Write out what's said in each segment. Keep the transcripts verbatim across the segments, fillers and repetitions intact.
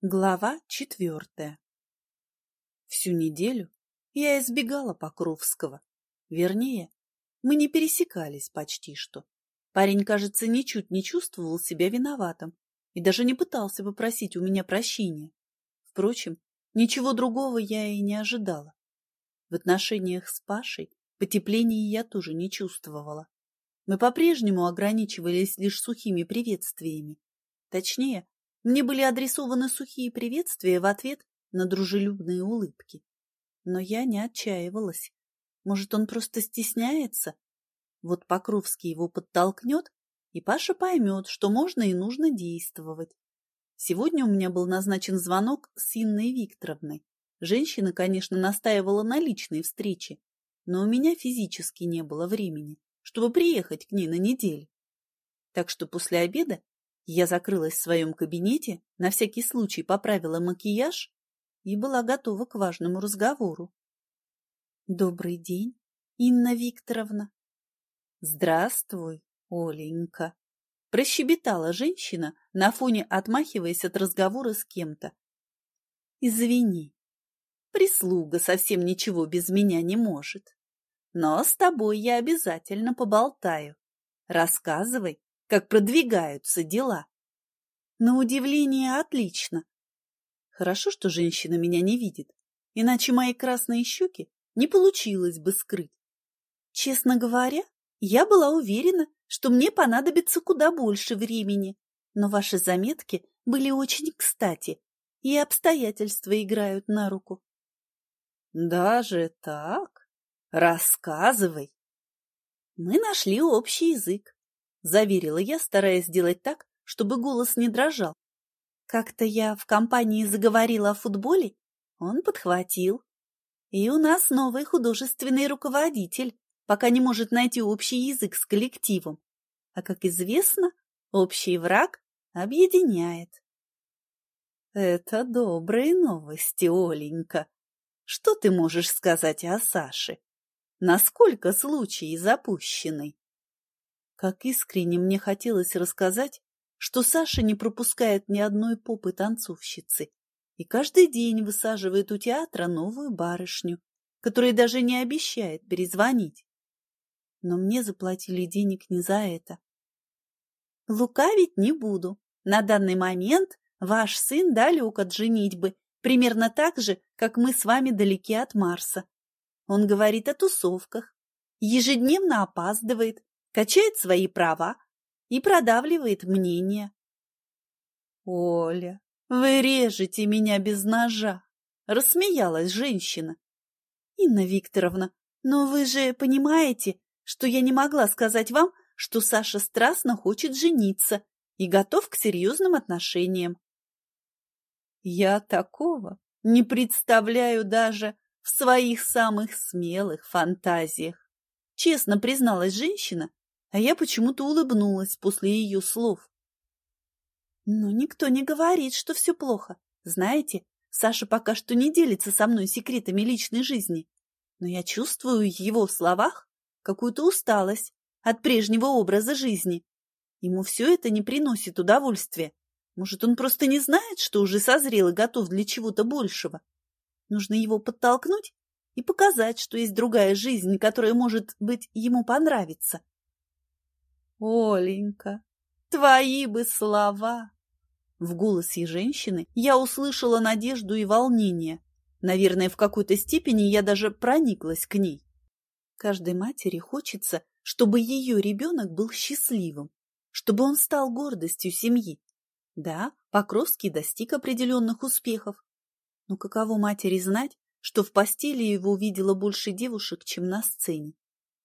Глава четвертая. Всю неделю я избегала Покровского. Вернее, мы не пересекались почти что. Парень, кажется, ничуть не чувствовал себя виноватым и даже не пытался попросить у меня прощения. Впрочем, ничего другого я и не ожидала. В отношениях с Пашей потепления я тоже не чувствовала. Мы по-прежнему ограничивались лишь сухими приветствиями. Точнее, мне были адресованы сухие приветствия в ответ на дружелюбные улыбки. Но я не отчаивалась. Может, он просто стесняется? Вот Покровский его подтолкнет, и Паша поймет, что можно и нужно действовать. Сегодня у меня был назначен звонок с Инной Викторовной. Женщина, конечно, настаивала на личной встрече, но у меня физически не было времени, чтобы приехать к ней на неделю. Так что после обеда я закрылась в своем кабинете, на всякий случай поправила макияж и была готова к важному разговору. «Добрый день, Инна Викторовна!» «Здравствуй, Оленька!» – прощебетала женщина, на фоне отмахиваясь от разговора с кем-то. «Извини, прислуга совсем ничего без меня не может, но с тобой я обязательно поболтаю. Рассказывай, как продвигаются дела». На удивление, отлично. Хорошо, что женщина меня не видит, иначе мои красные щеки не получилось бы скрыть. Честно говоря, я была уверена, что мне понадобится куда больше времени, но ваши заметки были очень кстати, и обстоятельства играют на руку. Даже так? Рассказывай. Мы нашли общий язык, заверила я, стараясь сделать так, чтобы голос не дрожал. Как-то я в компании заговорила о футболе, он подхватил. И у нас новый художественный руководитель, пока не может найти общий язык с коллективом. А, как известно, общий враг объединяет. Это добрые новости, Оленька. Что ты можешь сказать о Саше? Насколько случаи запущены? Как искренне мне хотелось рассказать, что Саша не пропускает ни одной попы танцовщицы и каждый день высаживает у театра новую барышню, которая даже не обещает перезвонить. Но мне заплатили денег не за это. Лукавить не буду. На данный момент ваш сын далек от женитьбы, примерно так же, как мы с вами далеки от Марса. Он говорит о тусовках, ежедневно опаздывает, качает свои права и продавливает мнение. «Оля, вы режете меня без ножа!» — рассмеялась женщина. «Инна Викторовна, но вы же понимаете, что я не могла сказать вам, что Саша страстно хочет жениться и готов к серьезным отношениям». «Я такого не представляю даже в своих самых смелых фантазиях», — честно призналась женщина, а я почему-то улыбнулась после ее слов. Но никто не говорит, что все плохо. Знаете, Саша пока что не делится со мной секретами личной жизни, но я чувствую в его словах какую-то усталость от прежнего образа жизни. Ему все это не приносит удовольствия. Может, он просто не знает, что уже созрел и готов для чего-то большего. Нужно его подтолкнуть и показать, что есть другая жизнь, которая, может быть, ему понравится. «Оленька, твои бы слова!» В голосе женщины я услышала надежду и волнение. Наверное, в какой-то степени я даже прониклась к ней. Каждой матери хочется, чтобы ее ребенок был счастливым, чтобы он стал гордостью семьи. Да, Покровский достиг определенных успехов. Но каково матери знать, что в постели его увидела больше девушек, чем на сцене?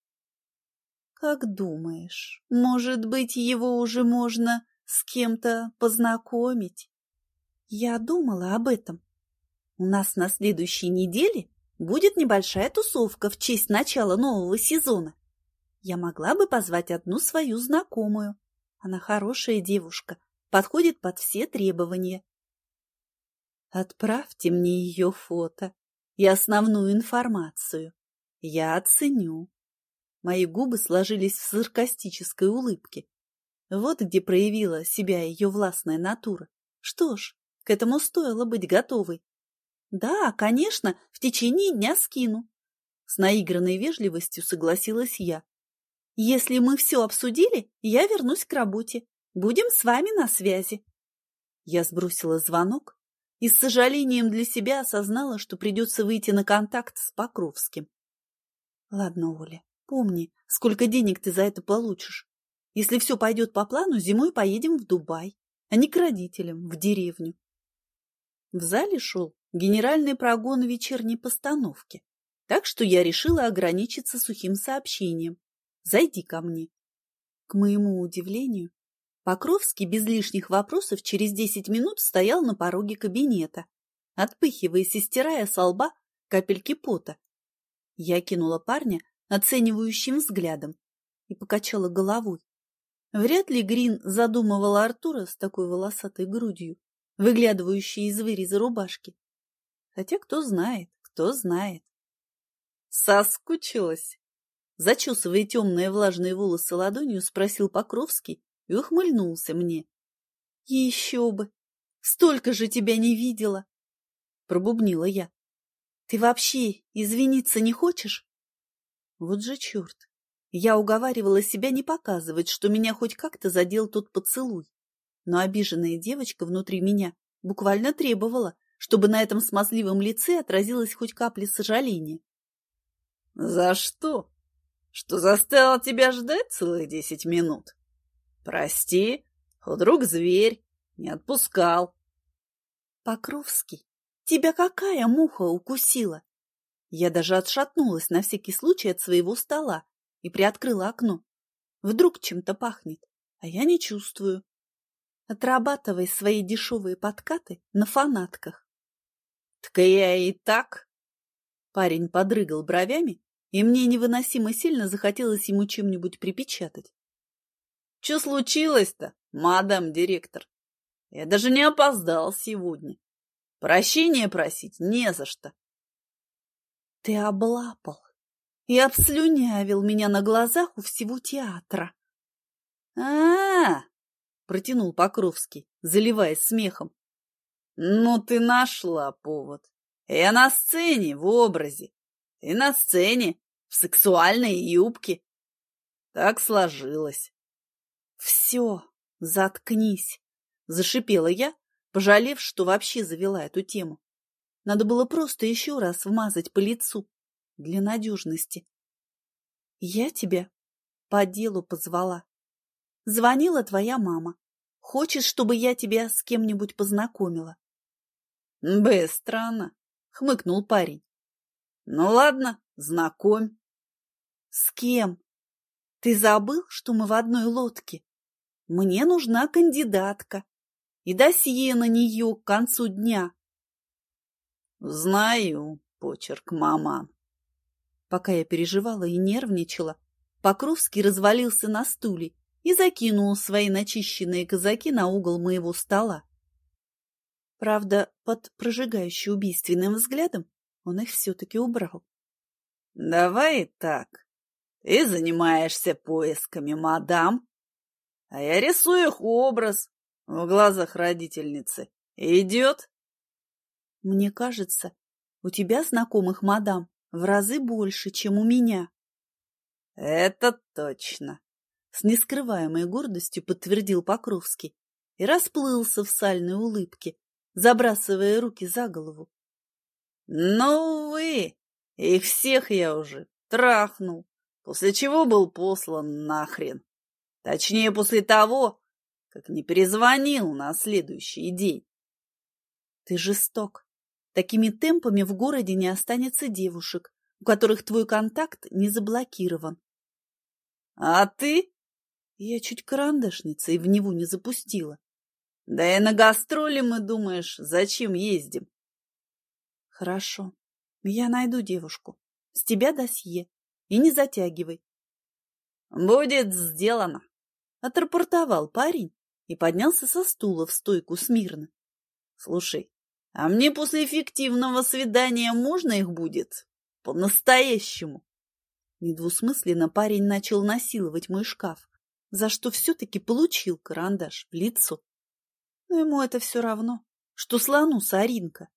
Как думаешь, может быть, его уже можно с кем-то познакомить? Я думала об этом. У нас на следующей неделе будет небольшая тусовка в честь начала нового сезона. Я могла бы позвать одну свою знакомую. Она хорошая девушка, подходит под все требования. Отправьте мне ее фото и основную информацию. Я оценю. Мои губы сложились в саркастической улыбке. Вот где проявила себя ее властная натура. Что ж, К этому стоило быть готовой. Да, конечно, в течение дня скину. С наигранной вежливостью согласилась я. Если мы все обсудили, я вернусь к работе. Будем с вами на связи. Я сбросила звонок и с сожалением для себя осознала, что придется выйти на контакт с Покровским. Ладно, Оля, помни, сколько денег ты за это получишь. Если все пойдет по плану, зимой поедем в Дубай, а не к родителям, в деревню. В зале шел генеральный прогон вечерней постановки, так что я решила ограничиться сухим сообщением. Зайди ко мне. К моему удивлению, Покровский без лишних вопросов через десять минут стоял на пороге кабинета, отпыхиваясь и стирая со лба капельки пота. Я кинула парня оценивающим взглядом и покачала головой. Вряд ли Грин задумывал Артура с такой волосатой грудью, выглядывающей из выреза рубашки. Хотя кто знает, кто знает. Соскучилась? Зачесывая темные влажные волосы ладонью, спросил Покровский и ухмыльнулся мне. Еще бы! Столько же тебя не видела! Пробубнила я. Ты вообще извиниться не хочешь? Вот же черт! Я уговаривала себя не показывать, что меня хоть как-то задел тот поцелуй. Но обиженная девочка внутри меня буквально требовала, чтобы на этом смазливом лице отразилась хоть капля сожаления. — За что? Что заставил тебя ждать целых десять минут? Прости, вдруг зверь не отпускал. — Покровский, тебя какая муха укусила? Я даже отшатнулась на всякий случай от своего стола и приоткрыла окно. Вдруг чем-то пахнет, а я не чувствую. Отрабатывай свои дешевые подкаты на фанатках. — Так я и так. Парень подрыгал бровями, и мне невыносимо сильно захотелось ему чем-нибудь припечатать. — Что случилось-то, мадам директор? Я даже не опоздал сегодня. Прощения просить не за что. — Ты облапал и обслюнявил меня на глазах у всего театра. А — А-а-а! Протянул Покровский, заливаясь смехом. Ну ты нашла повод. Я на сцене в образе. Ты на сцене в сексуальной юбке. Так сложилось. Все, заткнись, зашипела я, пожалев, что вообще завела эту тему. Надо было просто еще раз вмазать по лицу для надежности. Я тебя по делу позвала. Звонила твоя мама. Хочешь, чтобы я тебя с кем-нибудь познакомила? — Быстро она, — хмыкнул парень. — Ну ладно, знакомь. — С кем? Ты забыл, что мы в одной лодке? Мне нужна кандидатка и досье на нее к концу дня. — Знаю почерк маман. Пока я переживала и нервничала, Покровский развалился на стуле и закинул свои начищенные казаки на угол моего стола. Правда, под прожигающим убийственным взглядом он их все-таки убрал. — Давай так. Ты занимаешься поисками мадам, а я рисую их образ в глазах родительницы. Идет? — Мне кажется, у тебя знакомых мадам в разы больше, чем у меня. — Это точно. С нескрываемой гордостью подтвердил Покровский и расплылся в сальной улыбке, забрасывая руки за голову. — Ну вы, их всех я уже трахнул, после чего был послан нахрен. Точнее, после того, как не перезвонил на следующий день. — Ты жесток. Такими темпами в городе не останется девушек, у которых твой контакт не заблокирован. — А ты? Я чуть карандашницей в него не запустила. Да и на гастроли мы, думаешь, зачем ездим? Хорошо, я найду девушку. С тебя досье. И не затягивай. Будет сделано. Отрапортовал парень и поднялся со стула в стойку смирно. Слушай, а мне после эффективного свидания можно их будет? По-настоящему. Недвусмысленно парень начал насиловать мой шкаф, за что все-таки получил карандаш в лицо. Но ему это все равно. что слону соринка.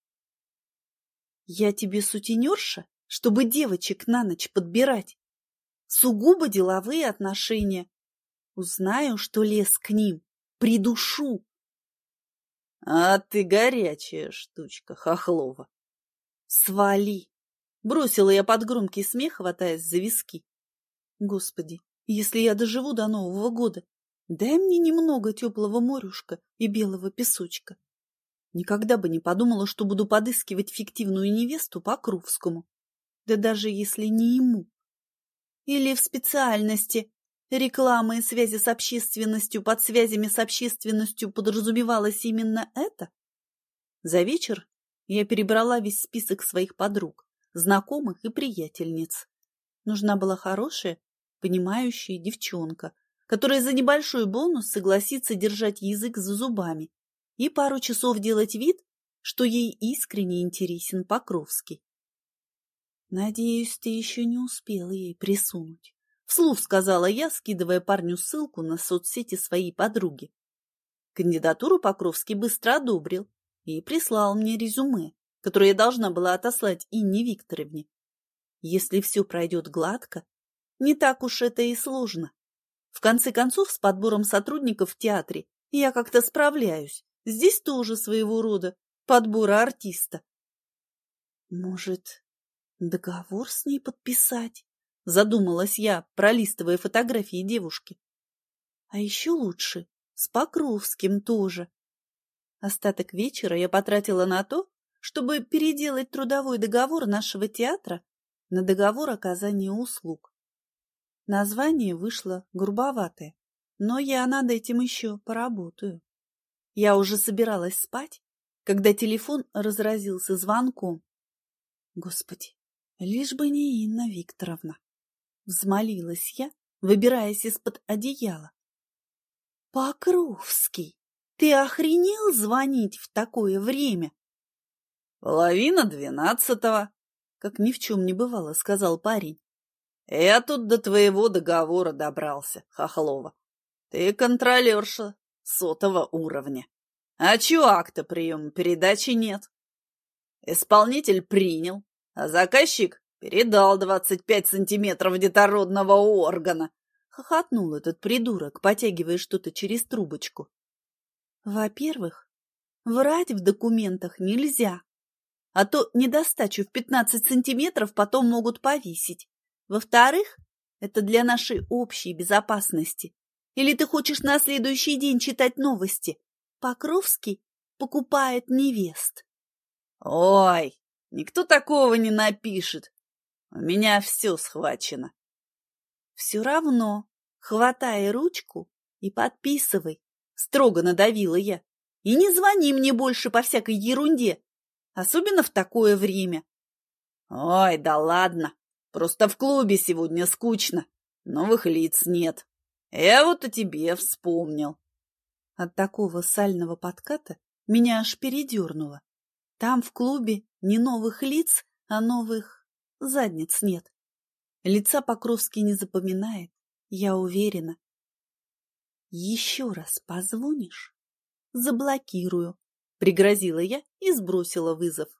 Я тебе сутенерша, чтобы девочек на ночь подбирать. Сугубо деловые отношения. Узнаю, что лез к ним, придушу. А ты горячая штучка, Хохлова. Свали! Бросила я под громкий смех, хватаясь за виски. Господи, если я доживу до Нового года, дай мне немного теплого морюшка и белого песочка. Никогда бы не подумала, что буду подыскивать фиктивную невесту Покровскому. Да даже если не ему. Или в специальности рекламы и связи с общественностью, под связями с общественностью подразумевалось именно это? За вечер я перебрала весь список своих подруг, знакомых и приятельниц. Нужна была хорошая, понимающая девчонка, которая за небольшой бонус согласится держать язык за зубами и пару часов делать вид, что ей искренне интересен Покровский. «Надеюсь, ты еще не успела ей присунуть», — вслух сказала я, скидывая парню ссылку на соцсети своей подруги. Кандидатуру Покровский быстро одобрил и прислал мне резюме, которое я должна была отослать Инне Викторовне. Если все пройдет гладко, не так уж это и сложно. В конце концов, с подбором сотрудников в театре я как-то справляюсь. Здесь тоже своего рода подбора артиста. Может, договор с ней подписать? Задумалась я, пролистывая фотографии девушки. А еще лучше с Покровским тоже. Остаток вечера я потратила на то, чтобы переделать трудовой договор нашего театра на договор оказания услуг. Название вышло грубоватое, но я над этим еще поработаю. Я уже собиралась спать, когда телефон разразился звонком. Господи, лишь бы не Инна Викторовна. Взмолилась я, выбираясь из-под одеяла. Покровский, ты охренел звонить в такое время? Половина двенадцатого, как ни в чем не бывало, сказал парень. Я тут до твоего договора добрался, Хохлова. Ты контролерша сотого уровня. А чё акта приема передачи нет? Исполнитель принял, а заказчик передал двадцать пять сантиметров детородного органа. Хохотнул этот придурок, потягивая что-то через трубочку. Во-первых, врать в документах нельзя, а то недостачу в пятнадцать сантиметров потом могут повесить. Во-вторых, это для нашей общей безопасности. Или ты хочешь на следующий день читать новости? Покровский покупает невест. Ой, никто такого не напишет. У меня все схвачено. Все равно хватай ручку и подписывай, строго надавила я. И не звони мне больше по всякой ерунде, особенно в такое время. Ой, да ладно, просто в клубе сегодня скучно, новых лиц нет. Я вот о тебе вспомнил. От такого сального подката меня аж передернуло. Там в клубе не новых лиц, а новых задниц нет. Лица Покровский не запоминает, я уверена. Еще раз позвонишь — заблокирую, пригрозила я и сбросила вызов.